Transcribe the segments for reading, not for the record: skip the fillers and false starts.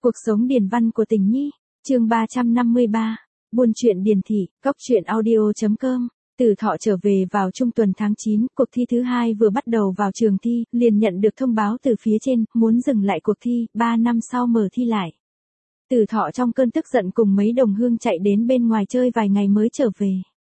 Cuộc sống điền văn của Tình Nhi, chương 353, buôn chuyện điền thị, góc chuyện audio.com. Từ Thọ trở về vào trung tuần tháng 9, cuộc thi thứ 2 vừa bắt đầu vào trường thi, liền nhận được thông báo từ phía trên, muốn dừng lại cuộc thi, 3 năm sau mở thi lại. Từ Thọ trong cơn tức giận cùng mấy đồng hương chạy đến bên ngoài chơi vài ngày mới trở về.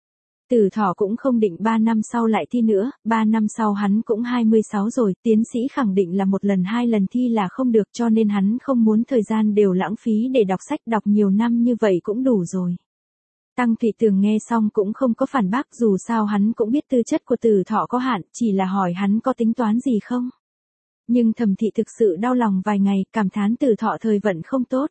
Từ Thọ cũng không định 3 năm sau lại thi nữa, 3 năm sau hắn cũng 26 rồi, tiến sĩ khẳng định là 1 lần 2 lần thi là không được, cho nên hắn không muốn thời gian đều lãng phí để đọc sách, đọc nhiều năm như vậy cũng đủ rồi. Tăng Thị Tường nghe xong cũng không có phản bác, dù sao hắn cũng biết tư chất của Từ Thọ có hạn, chỉ là hỏi hắn có tính toán gì không. Nhưng Thẩm Thị thực sự đau lòng vài ngày, cảm thán Từ Thọ thời vận không tốt.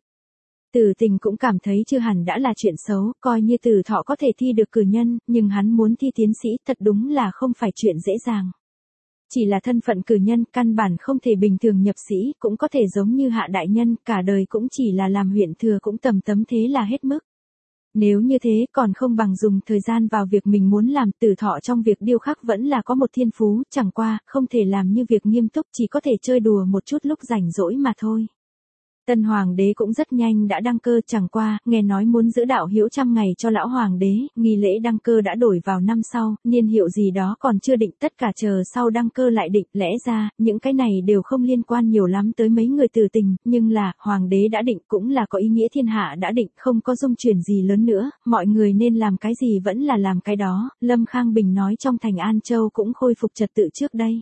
Từ Tình cũng cảm thấy chưa hẳn đã là chuyện xấu, coi như Từ Thọ có thể thi được cử nhân, nhưng hắn muốn thi tiến sĩ thật đúng là không phải chuyện dễ dàng. Chỉ là thân phận cử nhân, căn bản không thể bình thường nhập sĩ, cũng có thể giống như Hạ đại nhân, cả đời cũng chỉ là làm huyện thừa cũng tầm tấm thế là hết mức. Nếu như thế còn không bằng dùng thời gian vào việc mình muốn làm. Từ Thọ trong việc điêu khắc vẫn là có một thiên phú, chẳng qua, không thể làm như việc nghiêm túc, chỉ có thể chơi đùa một chút lúc rảnh rỗi mà thôi. Tân Hoàng đế cũng rất nhanh đã đăng cơ, chẳng qua, nghe nói muốn giữ đạo hiếu 100 ngày cho lão Hoàng đế, nghi lễ đăng cơ đã đổi vào năm sau, niên hiệu gì đó còn chưa định, tất cả chờ sau đăng cơ lại định. Lẽ ra, những cái này đều không liên quan nhiều lắm tới mấy người Từ Tình, nhưng là, Hoàng đế đã định cũng là có ý nghĩa thiên hạ đã định, không có dung chuyển gì lớn nữa, mọi người nên làm cái gì vẫn là làm cái đó. Lâm Khang Bình nói trong thành An Châu cũng khôi phục trật tự trước đây.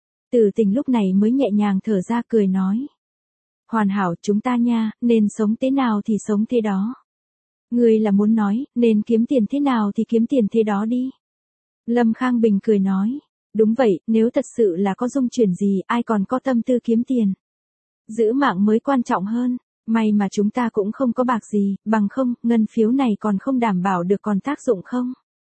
Từ Tình lúc này mới nhẹ nhàng thở ra cười nói. Hoàn hảo, chúng ta nha, nên sống thế nào thì sống thế đó. Ngươi là muốn nói, nên kiếm tiền thế nào thì kiếm tiền thế đó đi. Lâm Khang Bình cười nói, đúng vậy, nếu thật sự là có dung chuyển gì, ai còn có tâm tư kiếm tiền. Giữ mạng mới quan trọng hơn, may mà chúng ta cũng không có bạc gì, bằng không, ngân phiếu này còn không đảm bảo được còn tác dụng không.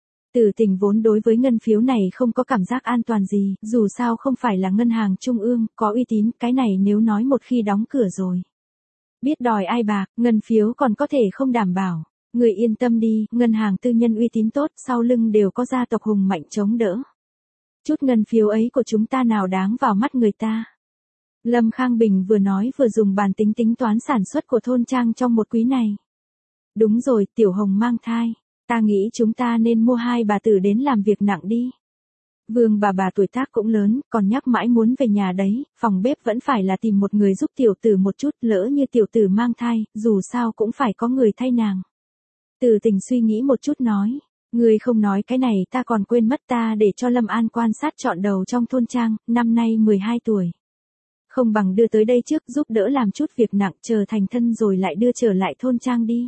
Từ Tình vốn đối với ngân phiếu này không có cảm giác an toàn gì, dù sao không phải là ngân hàng trung ương, có uy tín, cái này nếu nói một khi đóng cửa rồi. Biết đòi ai bạc, ngân phiếu còn có thể không đảm bảo. Người yên tâm đi, ngân hàng tư nhân uy tín tốt, sau lưng đều có gia tộc hùng mạnh chống đỡ. Chút ngân phiếu ấy của chúng ta nào đáng vào mắt người ta. Lâm Khang Bình vừa nói vừa dùng bàn tính tính toán sản xuất của thôn trang trong một quý này. Đúng rồi, Tiểu Hồng mang thai. Ta nghĩ chúng ta nên mua 2 bà tử đến làm việc nặng đi. Vương bà tuổi tác cũng lớn, còn nhắc mãi muốn về nhà đấy, phòng bếp vẫn phải là tìm một người giúp tiểu tử một chút, lỡ như tiểu tử mang thai, dù sao cũng phải có người thay nàng. Từ Tình suy nghĩ một chút nói, người không nói cái này ta còn quên mất, ta để cho Lâm An quan sát chọn đầu trong thôn trang, năm nay 12 tuổi. Không bằng đưa tới đây trước giúp đỡ làm chút việc nặng, chờ thành thân rồi lại đưa trở lại thôn trang đi.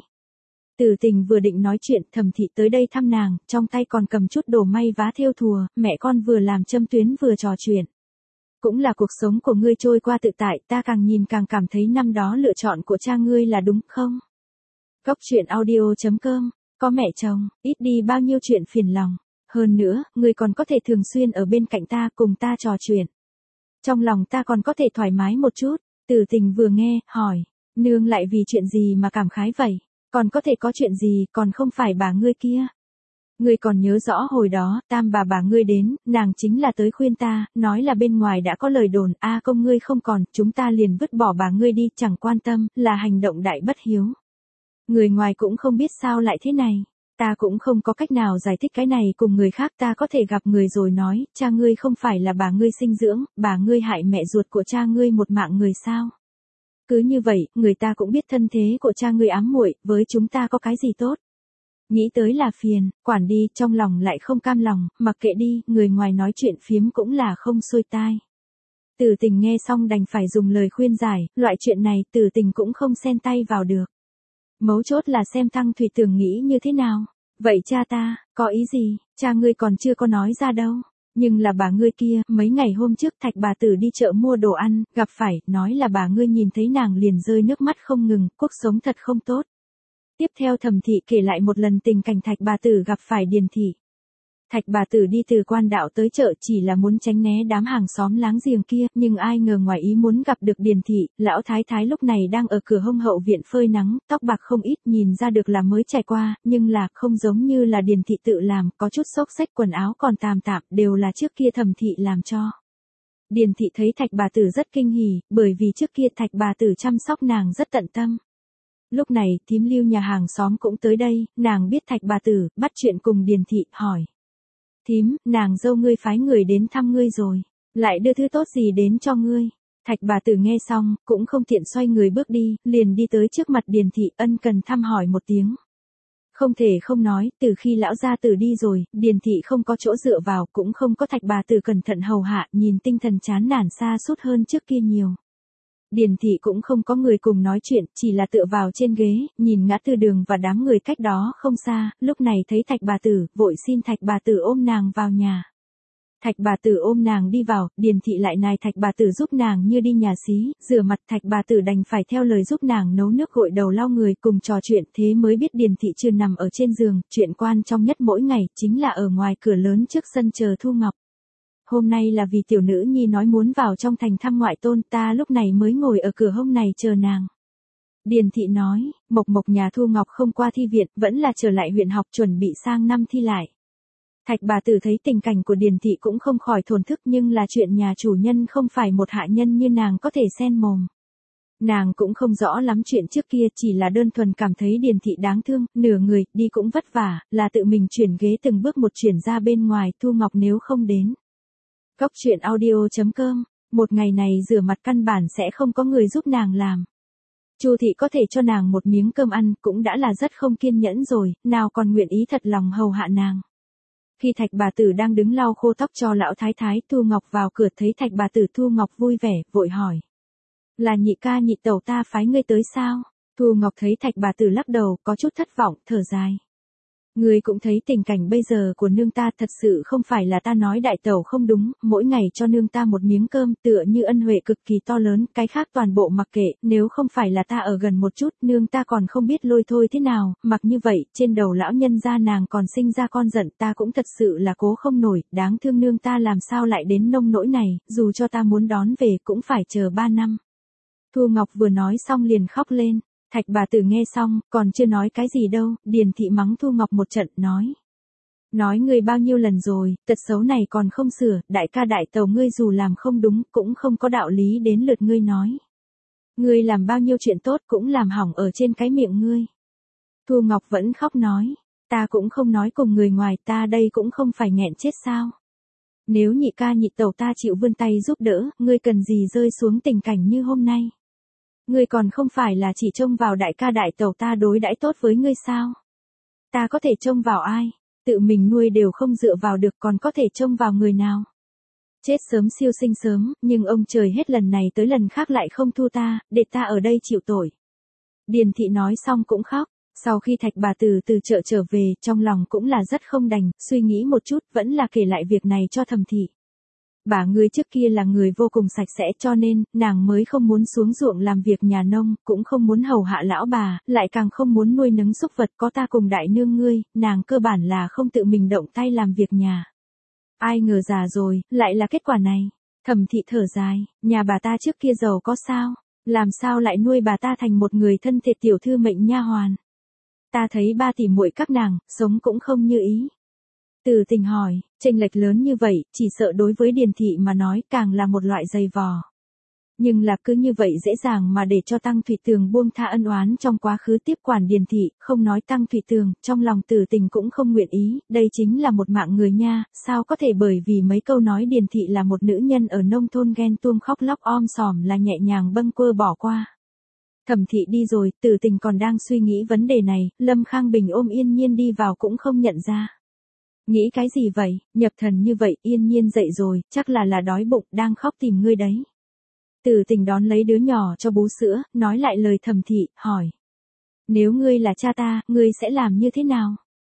Từ Tình vừa định nói chuyện, Thẩm Thị tới đây thăm nàng, trong tay còn cầm chút đồ may vá thêu thùa, mẹ con vừa làm châm tuyến vừa trò chuyện. Cũng là cuộc sống của ngươi trôi qua tự tại, ta càng nhìn càng cảm thấy năm đó lựa chọn của cha ngươi là đúng không? Góc chuyện audio.com, có mẹ chồng, ít đi bao nhiêu chuyện phiền lòng. Hơn nữa, ngươi còn có thể thường xuyên ở bên cạnh ta, cùng ta trò chuyện. Trong lòng ta còn có thể thoải mái một chút. Từ Tình vừa nghe, hỏi, nương lại vì chuyện gì mà cảm khái vậy? Còn có thể có chuyện gì, còn không phải bà ngươi kia. Ngươi còn nhớ rõ hồi đó, Tam bà ngươi đến, nàng chính là tới khuyên ta, nói là bên ngoài đã có lời đồn, công ngươi không còn, chúng ta liền vứt bỏ bà ngươi đi, chẳng quan tâm, là hành động đại bất hiếu. Người ngoài cũng không biết sao lại thế này. Ta cũng không có cách nào giải thích cái này cùng người khác, ta có thể gặp người rồi nói, cha ngươi không phải là bà ngươi sinh dưỡng, bà ngươi hại mẹ ruột của cha ngươi một mạng người sao. Cứ như vậy, người ta cũng biết thân thế của cha ngươi ám muội, với chúng ta có cái gì tốt. Nghĩ tới là phiền, quản đi, trong lòng lại không cam lòng, mặc kệ đi, người ngoài nói chuyện phiếm cũng là không xuôi tai. Từ Tình nghe xong đành phải dùng lời khuyên giải, loại chuyện này Từ Tình cũng không xen tay vào được. Mấu chốt là xem Tăng Thủy Tường nghĩ như thế nào. Vậy cha ta, có ý gì, cha ngươi còn chưa có nói ra đâu. Nhưng là bà ngươi kia, mấy ngày hôm trước Thạch bà tử đi chợ mua đồ ăn, gặp phải, nói là bà ngươi nhìn thấy nàng liền rơi nước mắt không ngừng, cuộc sống thật không tốt. Tiếp theo Thẩm Thị kể lại một lần tình cảnh Thạch bà tử gặp phải Điền Thị. Thạch bà tử đi từ Quan Đạo tới chợ chỉ là muốn tránh né đám hàng xóm láng giềng kia, nhưng ai ngờ ngoài ý muốn gặp được Điền Thị, lão thái thái lúc này đang ở cửa hông hậu viện phơi nắng, tóc bạc không ít, nhìn ra được là mới trải qua, nhưng là không giống như là Điền Thị tự làm, có chút xốc xếch, quần áo còn tạm, đều là trước kia Thẩm Thị làm cho. Điền thị thấy Thạch bà tử rất kinh hỉ, bởi vì trước kia Thạch bà tử chăm sóc nàng rất tận tâm. Lúc này, thím Lưu nhà hàng xóm cũng tới đây, nàng biết Thạch bà tử, bắt chuyện cùng Điền thị, hỏi. Thím, nàng dâu ngươi phái người đến thăm ngươi rồi, lại đưa thứ tốt gì đến cho ngươi? Thạch bà tử nghe xong, cũng không tiện xoay người bước đi, liền đi tới trước mặt Điền thị ân cần thăm hỏi một tiếng. Không thể không nói, từ khi lão gia tử đi rồi, Điền thị không có chỗ dựa vào, cũng không có Thạch bà tử cẩn thận hầu hạ, nhìn tinh thần chán nản xa sút hơn trước kia nhiều. Điền thị cũng không có người cùng nói chuyện, chỉ là tựa vào trên ghế, nhìn ngã tư đường và đám người cách đó không xa, lúc này thấy Thạch bà tử, vội xin Thạch bà tử ôm nàng vào nhà. Thạch bà tử ôm nàng đi vào, Điền thị lại nài Thạch bà tử giúp nàng như đi nhà xí, rửa mặt Thạch bà tử đành phải theo lời giúp nàng nấu nước gội đầu lau người cùng trò chuyện, thế mới biết Điền thị chưa nằm ở trên giường, chuyện quan trọng nhất mỗi ngày chính là ở ngoài cửa lớn trước sân chờ Thu Ngọc. Hôm nay là vì tiểu nữ nhi nói muốn vào trong thành thăm ngoại tôn, ta lúc này mới ngồi ở cửa hôm này chờ nàng. Điền thị nói, Mộc nhà Thu Ngọc không qua thi viện, vẫn là trở lại huyện học chuẩn bị sang năm thi lại. Thạch bà tử thấy tình cảnh của Điền thị cũng không khỏi thổn thức, nhưng là chuyện nhà chủ nhân không phải một hạ nhân như nàng có thể xen mồm. Nàng cũng không rõ lắm chuyện trước kia, chỉ là đơn thuần cảm thấy Điền thị đáng thương, nửa người, đi cũng vất vả, là tự mình chuyển ghế từng bước một chuyển ra bên ngoài, Thu Ngọc nếu không đến. Cóc truyện audio.com, một ngày này rửa mặt căn bản sẽ không có người giúp nàng làm. Chu thị có thể cho nàng một miếng cơm ăn cũng đã là rất không kiên nhẫn rồi, nào còn nguyện ý thật lòng hầu hạ nàng. Khi Thạch bà tử đang đứng lau khô tóc cho lão thái thái, Thu Ngọc vào cửa thấy Thạch bà tử, Thu Ngọc vui vẻ, vội hỏi. Là nhị ca nhị tẩu ta phái ngươi tới sao? Thu Ngọc thấy Thạch bà tử lắc đầu, có chút thất vọng, thở dài. Ngươi cũng thấy tình cảnh bây giờ của nương ta, thật sự không phải là ta nói đại tẩu không đúng, mỗi ngày cho nương ta một miếng cơm tựa như ân huệ cực kỳ to lớn, cái khác toàn bộ mặc kệ, nếu không phải là ta ở gần một chút, nương ta còn không biết lôi thôi thế nào, mặc như vậy, trên đầu lão nhân gia nàng còn sinh ra con giận, ta cũng thật sự là cố không nổi, đáng thương nương ta làm sao lại đến nông nỗi này, dù cho ta muốn đón về cũng phải chờ 3 năm. Thu Ngọc vừa nói xong liền khóc lên. Thạch bà tử nghe xong, còn chưa nói cái gì đâu, Điền thị mắng Thu Ngọc một trận, nói. Nói ngươi bao nhiêu lần rồi, tật xấu này còn không sửa, đại ca đại tẩu ngươi dù làm không đúng, cũng không có đạo lý đến lượt ngươi nói. Ngươi làm bao nhiêu chuyện tốt cũng làm hỏng ở trên cái miệng ngươi. Thu Ngọc vẫn khóc nói, ta cũng không nói cùng người ngoài, ta đây cũng không phải nghẹn chết sao. Nếu nhị ca nhị tẩu ta chịu vươn tay giúp đỡ, ngươi cần gì rơi xuống tình cảnh như hôm nay. Ngươi còn không phải là chỉ trông vào đại ca đại tẩu ta đối đãi tốt với ngươi sao? Ta có thể trông vào ai? Tự mình nuôi đều không dựa vào được, còn có thể trông vào người nào? Chết sớm siêu sinh sớm, nhưng ông trời hết lần này tới lần khác lại không thu ta, để ta ở đây chịu tội. Điền thị nói xong cũng khóc. Sau khi Thạch bà tử từ chợ trở về, trong lòng cũng là rất không đành, suy nghĩ một chút, vẫn là kể lại việc này cho Thẩm thị. Bà ngươi trước kia là người vô cùng sạch sẽ, cho nên, nàng mới không muốn xuống ruộng làm việc nhà nông, cũng không muốn hầu hạ lão bà, lại càng không muốn nuôi nấng súc vật, có ta cùng đại nương ngươi, nàng cơ bản là không tự mình động tay làm việc nhà. Ai ngờ già rồi, lại là kết quả này. Thẩm thị thở dài, nhà bà ta trước kia giàu có sao, làm sao lại nuôi bà ta thành một người thân thiệt tiểu thư mệnh nha hoàn. Ta thấy ba tỷ muội các nàng, sống cũng không như ý. Từ Tình hỏi, chênh lệch lớn như vậy, chỉ sợ đối với Điền thị mà nói càng là một loại dày vò. Nhưng là cứ như vậy dễ dàng mà để cho Tăng Thủy Tường buông tha ân oán trong quá khứ tiếp quản Điền thị, không nói Tăng Thủy Tường, trong lòng Từ Tình cũng không nguyện ý, đây chính là một mạng người nha, sao có thể bởi vì mấy câu nói Điền thị là một nữ nhân ở nông thôn ghen tuông khóc lóc om sòm là nhẹ nhàng bâng quơ bỏ qua. Thẩm thị đi rồi, Từ Tình còn đang suy nghĩ vấn đề này, Lâm Khang Bình ôm Yên Nhiên đi vào cũng không nhận ra. Nghĩ cái gì vậy, nhập thần như vậy, Yên Nhiên dậy rồi, chắc là đói bụng, đang khóc tìm ngươi đấy. Từ Tình đón lấy đứa nhỏ cho bú sữa, nói lại lời Thẩm thị, hỏi. Nếu ngươi là cha ta, ngươi sẽ làm như thế nào?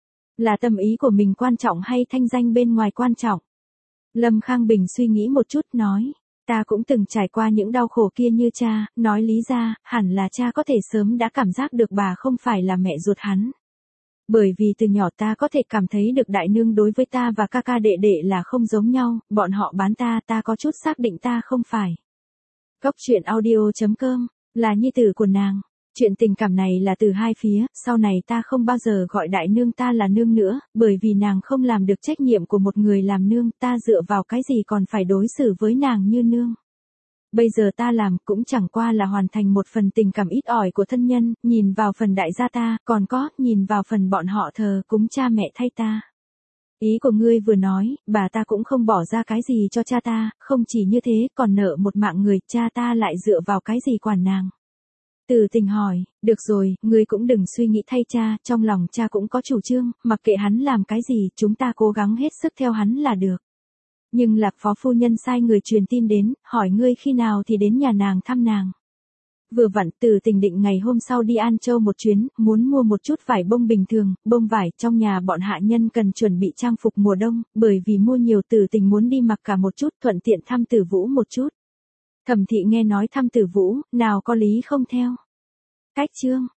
Là tâm ý của mình quan trọng hay thanh danh bên ngoài quan trọng? Lâm Khang Bình suy nghĩ một chút, nói. Ta cũng từng trải qua những đau khổ kia như cha, nói lý ra, hẳn là cha có thể sớm đã cảm giác được bà không phải là mẹ ruột hắn. Bởi vì từ nhỏ ta có thể cảm thấy được đại nương đối với ta và ca ca đệ đệ là không giống nhau, bọn họ bán ta, ta có chút xác định ta không phải. Cóc truyện audio.com, là nhi tử của nàng. Chuyện tình cảm này là từ hai phía, sau này ta không bao giờ gọi đại nương ta là nương nữa, bởi vì nàng không làm được trách nhiệm của một người làm nương, ta dựa vào cái gì còn phải đối xử với nàng như nương. Bây giờ ta làm cũng chẳng qua là hoàn thành một phần tình cảm ít ỏi của thân nhân, nhìn vào phần đại gia ta, còn có, nhìn vào phần bọn họ thờ cúng cha mẹ thay ta. Ý của ngươi vừa nói, bà ta cũng không bỏ ra cái gì cho cha ta, không chỉ như thế, còn nợ một mạng người, cha ta lại dựa vào cái gì quản nàng. Từ Tình hỏi, được rồi, ngươi cũng đừng suy nghĩ thay cha, trong lòng cha cũng có chủ trương, mặc kệ hắn làm cái gì, chúng ta cố gắng hết sức theo hắn là được. Nhưng Lạc phó phu nhân sai người truyền tin đến, hỏi ngươi khi nào thì đến nhà nàng thăm nàng. Vừa vặn Từ Tình định ngày hôm sau đi An Châu một chuyến, muốn mua một chút vải bông bình thường, bông vải trong nhà bọn hạ nhân cần chuẩn bị trang phục mùa đông, bởi vì mua nhiều Từ Tình muốn đi mặc cả một chút, thuận tiện thăm Tử Vũ một chút. Thẩm thị nghe nói thăm Tử Vũ, nào có lý không theo. Cách chương